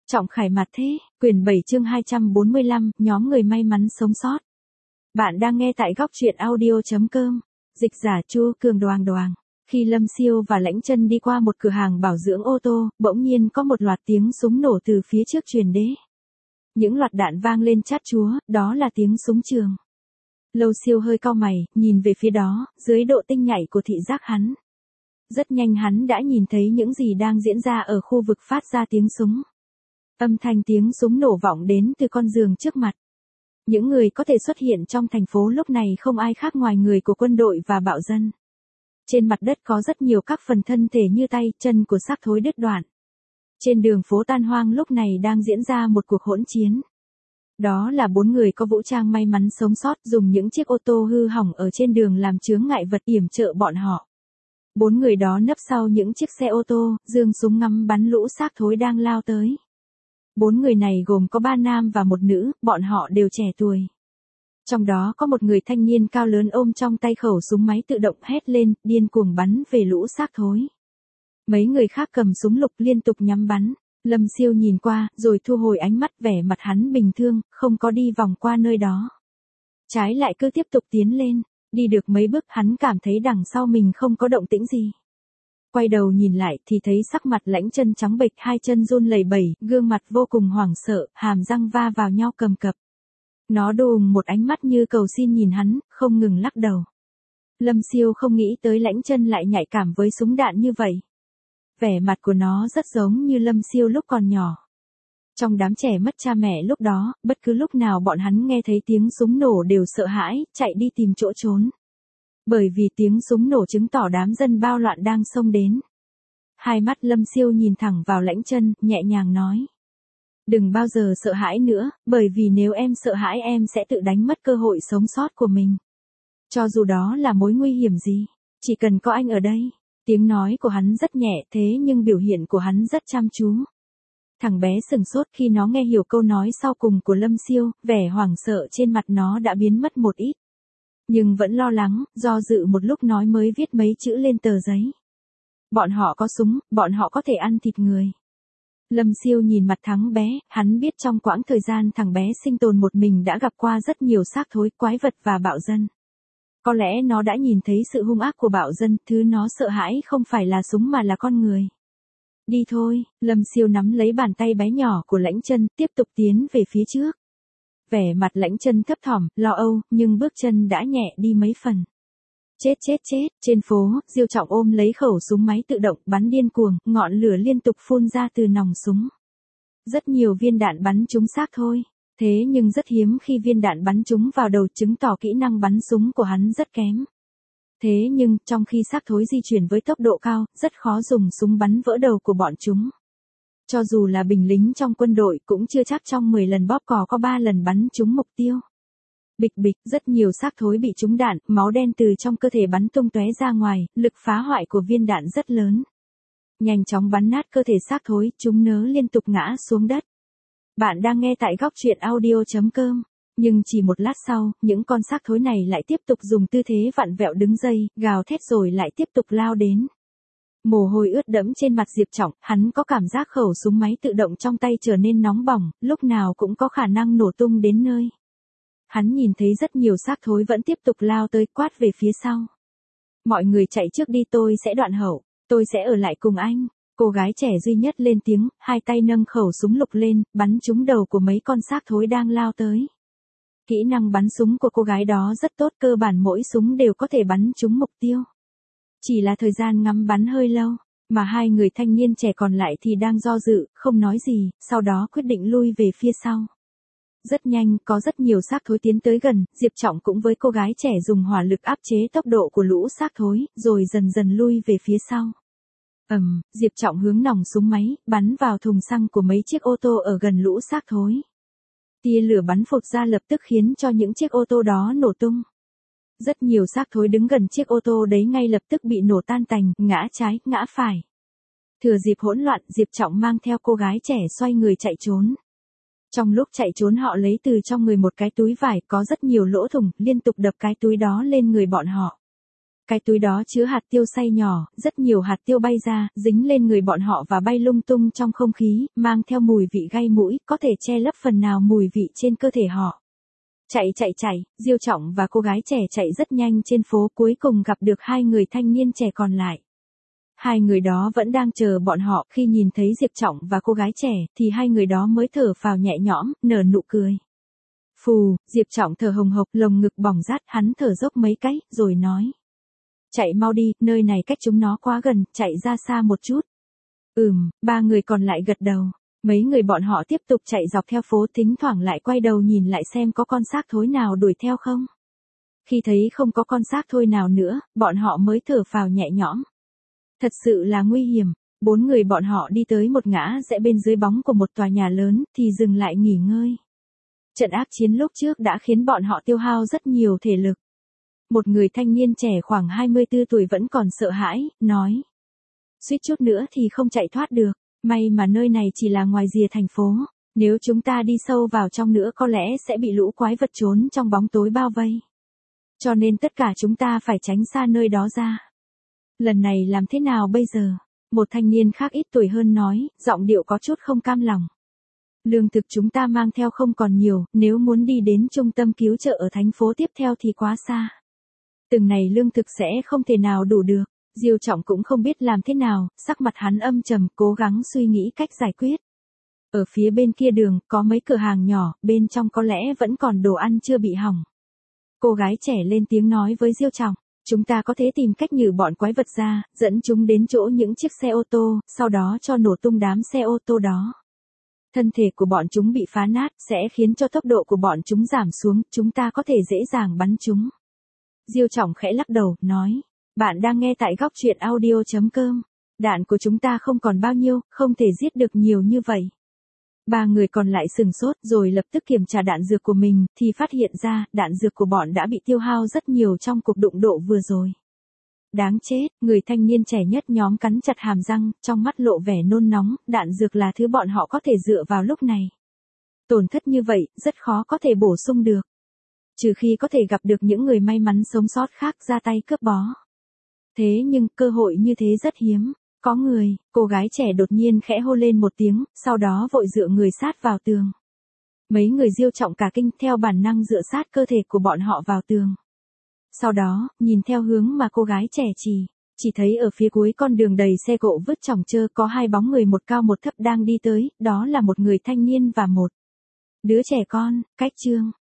Trọng Khải mặt thế, quyển 7 chương 245, nhóm người may mắn sống sót. Bạn đang nghe tại góc truyện audio.com. Dịch giả Chu Cường Đoàng Đoàng. Khi Lâm Siêu và Lãnh Chân đi qua một cửa hàng bảo dưỡng ô tô, bỗng nhiên có một loạt tiếng súng nổ từ phía trước truyền đến. Những loạt đạn vang lên chát chúa, đó là tiếng súng trường. Lâu Siêu hơi cau mày, nhìn về phía đó, dưới độ tinh nhạy của thị giác hắn. Rất nhanh hắn đã nhìn thấy những gì đang diễn ra ở khu vực phát ra tiếng súng. Âm thanh tiếng súng nổ vọng đến từ con giường trước mặt. Những người có thể xuất hiện trong thành phố lúc này không ai khác ngoài người của quân đội và bạo dân. Trên mặt đất có rất nhiều các phần thân thể như tay, chân của xác thối đứt đoạn. Trên đường phố tan hoang lúc này đang diễn ra một cuộc hỗn chiến. Đó là 4 người có vũ trang may mắn sống sót dùng những chiếc ô tô hư hỏng ở trên đường làm chướng ngại vật yểm trợ bọn họ. 4 người đó nấp sau những chiếc xe ô tô, giương súng ngắm bắn lũ xác thối đang lao tới. 4 người này gồm có 3 nam và 1 nữ, bọn họ đều trẻ tuổi. Trong đó có một người thanh niên cao lớn ôm trong tay khẩu súng máy tự động hét lên, điên cuồng bắn về lũ xác thối. Mấy người khác cầm súng lục liên tục nhắm bắn. Lâm Siêu nhìn qua, rồi thu hồi ánh mắt, vẻ mặt hắn bình thường, không có đi vòng qua nơi đó. Trái lại cứ tiếp tục tiến lên, đi được mấy bước hắn cảm thấy đằng sau mình không có động tĩnh gì. Quay đầu nhìn lại thì thấy sắc mặt Lãnh Chân trắng bệch, hai chân run lẩy bẩy, gương mặt vô cùng hoảng sợ, hàm răng va vào nhau cầm cập. Nó đùng một ánh mắt như cầu xin nhìn hắn, không ngừng lắc đầu. Lâm Siêu không nghĩ tới Lãnh Chân lại nhạy cảm với súng đạn như vậy. Vẻ mặt của nó rất giống như Lâm Siêu lúc còn nhỏ. Trong đám trẻ mất cha mẹ lúc đó, bất cứ lúc nào bọn hắn nghe thấy tiếng súng nổ đều sợ hãi, chạy đi tìm chỗ trốn. Bởi vì tiếng súng nổ chứng tỏ đám dân bao loạn đang xông đến. Hai mắt Lâm Siêu nhìn thẳng vào Lãnh Chân, nhẹ nhàng nói. Đừng bao giờ sợ hãi nữa, bởi vì nếu em sợ hãi em sẽ tự đánh mất cơ hội sống sót của mình. Cho dù đó là mối nguy hiểm gì, chỉ cần có anh ở đây. Tiếng nói của hắn rất nhẹ thế nhưng biểu hiện của hắn rất chăm chú. Thằng bé sừng sốt khi nó nghe hiểu câu nói sau cùng của Lâm Siêu, vẻ hoảng sợ trên mặt nó đã biến mất một ít. Nhưng vẫn lo lắng, do dự một lúc nói mới viết mấy chữ lên tờ giấy. Bọn họ có súng, bọn họ có thể ăn thịt người. Lâm Siêu nhìn mặt thằng bé, hắn biết trong quãng thời gian thằng bé sinh tồn một mình đã gặp qua rất nhiều xác thối, quái vật và bạo dân. Có lẽ nó đã nhìn thấy sự hung ác của bạo dân, thứ nó sợ hãi không phải là súng mà là con người. Đi thôi, Lâm Siêu nắm lấy bàn tay bé nhỏ của Lãnh Chân, tiếp tục tiến về phía trước. Vẻ mặt Lãnh Chân thấp thỏm, lo âu, nhưng bước chân đã nhẹ đi mấy phần. Chết, trên phố, Diêu Trọng ôm lấy khẩu súng máy tự động, bắn điên cuồng, ngọn lửa liên tục phun ra từ nòng súng. Rất nhiều viên đạn bắn trúng xác thôi. Thế nhưng rất hiếm khi viên đạn bắn trúng vào đầu, chứng tỏ kỹ năng bắn súng của hắn rất kém. Thế nhưng, trong khi xác thối di chuyển với tốc độ cao, rất khó dùng súng bắn vỡ đầu của bọn chúng. Cho dù là binh lính trong quân đội cũng chưa chắc trong 10 lần bóp cò có 3 lần bắn trúng mục tiêu. Bịch bịch, rất nhiều xác thối bị trúng đạn, máu đen từ trong cơ thể bắn tung tóe ra ngoài, lực phá hoại của viên đạn rất lớn. Nhanh chóng bắn nát cơ thể xác thối, chúng nớ liên tục ngã xuống đất. Bạn đang nghe tại góc truyện audio.com. Nhưng chỉ một lát sau, những con xác thối này lại tiếp tục dùng tư thế vặn vẹo đứng dây, gào thét rồi lại tiếp tục lao đến. Mồ hôi ướt đẫm trên mặt Diệp Trọng, hắn có cảm giác khẩu súng máy tự động trong tay trở nên nóng bỏng, lúc nào cũng có khả năng nổ tung đến nơi. Hắn nhìn thấy rất nhiều xác thối vẫn tiếp tục lao tới, quát về phía sau. Mọi người chạy trước đi, tôi sẽ đoạn hậu, tôi sẽ ở lại cùng anh. Cô gái trẻ duy nhất lên tiếng, hai tay nâng khẩu súng lục lên, bắn trúng đầu của mấy con xác thối đang lao tới. Kỹ năng bắn súng của cô gái đó rất tốt, cơ bản mỗi súng đều có thể bắn trúng mục tiêu. Chỉ là thời gian ngắm bắn hơi lâu, mà hai người thanh niên trẻ còn lại thì đang do dự, không nói gì, sau đó quyết định lui về phía sau. Rất nhanh, có rất nhiều xác thối tiến tới gần, Diệp Trọng cũng với cô gái trẻ dùng hỏa lực áp chế tốc độ của lũ xác thối, rồi dần dần lui về phía sau. Diệp Trọng hướng nòng súng máy, bắn vào thùng xăng của mấy chiếc ô tô ở gần lũ xác thối. Tia lửa bắn phụt ra lập tức khiến cho những chiếc ô tô đó nổ tung. Rất nhiều xác thối đứng gần chiếc ô tô đấy ngay lập tức bị nổ tan tành, ngã trái, ngã phải. Thừa dịp hỗn loạn, Diệp Trọng mang theo cô gái trẻ xoay người chạy trốn. Trong lúc chạy trốn họ lấy từ trong người một cái túi vải có rất nhiều lỗ thủng, liên tục đập cái túi đó lên người bọn họ. Cái túi đó chứa hạt tiêu xay nhỏ, rất nhiều hạt tiêu bay ra, dính lên người bọn họ và bay lung tung trong không khí, mang theo mùi vị gây mũi, có thể che lấp phần nào mùi vị trên cơ thể họ. Chạy, Diêu Trọng và cô gái trẻ chạy rất nhanh trên phố, cuối cùng gặp được hai người thanh niên trẻ còn lại. Hai người đó vẫn đang chờ bọn họ, khi nhìn thấy Diệp Trọng và cô gái trẻ, thì hai người đó mới thở phào nhẹ nhõm, nở nụ cười. Phù, Diệp Trọng thở hồng hộc, lồng ngực bỏng rát, hắn thở dốc mấy cái, rồi nói. Chạy mau đi, nơi này cách chúng nó quá gần, chạy ra xa một chút. Ba người còn lại gật đầu. Mấy người bọn họ tiếp tục chạy dọc theo phố, thỉnh thoảng lại quay đầu nhìn lại xem có con xác thối nào đuổi theo không. Khi thấy không có con xác thối nào nữa, bọn họ mới thở phào nhẹ nhõm. Thật sự là nguy hiểm. 4 người bọn họ đi tới một ngã rẽ bên dưới bóng của một tòa nhà lớn, thì dừng lại nghỉ ngơi. Trận ác chiến lúc trước đã khiến bọn họ tiêu hao rất nhiều thể lực. Một người thanh niên trẻ khoảng 24 tuổi vẫn còn sợ hãi, nói. Suýt chút nữa thì không chạy thoát được, may mà nơi này chỉ là ngoài rìa thành phố, nếu chúng ta đi sâu vào trong nữa có lẽ sẽ bị lũ quái vật trốn trong bóng tối bao vây. Cho nên tất cả chúng ta phải tránh xa nơi đó ra. Lần này làm thế nào bây giờ? Một thanh niên khác ít tuổi hơn nói, giọng điệu có chút không cam lòng. Lương thực chúng ta mang theo không còn nhiều, nếu muốn đi đến trung tâm cứu trợ ở thành phố tiếp theo thì quá xa. Từng này lương thực sẽ không thể nào đủ được. Diêu Trọng cũng không biết làm thế nào, sắc mặt hắn âm trầm, cố gắng suy nghĩ cách giải quyết. Ở phía bên kia đường, có mấy cửa hàng nhỏ, bên trong có lẽ vẫn còn đồ ăn chưa bị hỏng. Cô gái trẻ lên tiếng nói với Diêu Trọng, chúng ta có thể tìm cách nhử bọn quái vật ra, dẫn chúng đến chỗ những chiếc xe ô tô, sau đó cho nổ tung đám xe ô tô đó. Thân thể của bọn chúng bị phá nát, sẽ khiến cho tốc độ của bọn chúng giảm xuống, chúng ta có thể dễ dàng bắn chúng. Diêu Trọng khẽ lắc đầu, nói. Bạn đang nghe tại góc truyện audio.com. Đạn của chúng ta không còn bao nhiêu, không thể giết được nhiều như vậy. Ba người còn lại sừng sốt rồi lập tức kiểm tra đạn dược của mình, thì phát hiện ra, đạn dược của bọn đã bị tiêu hao rất nhiều trong cuộc đụng độ vừa rồi. Đáng chết, người thanh niên trẻ nhất nhóm cắn chặt hàm răng, trong mắt lộ vẻ nôn nóng, đạn dược là thứ bọn họ có thể dựa vào lúc này. Tổn thất như vậy, rất khó có thể bổ sung được. Trừ khi có thể gặp được những người may mắn sống sót khác ra tay cướp bó. Thế nhưng, cơ hội như thế rất hiếm. Có người, cô gái trẻ đột nhiên khẽ hô lên một tiếng, sau đó vội dựa người sát vào tường. Mấy người Diêu Trọng cả kinh, theo bản năng dựa sát cơ thể của bọn họ vào tường. Sau đó, nhìn theo hướng mà cô gái trẻ chỉ thấy ở phía cuối con đường đầy xe cộ vứt chồng chơ có hai bóng người một cao một thấp đang đi tới, đó là một người thanh niên và một đứa trẻ con. Cách chương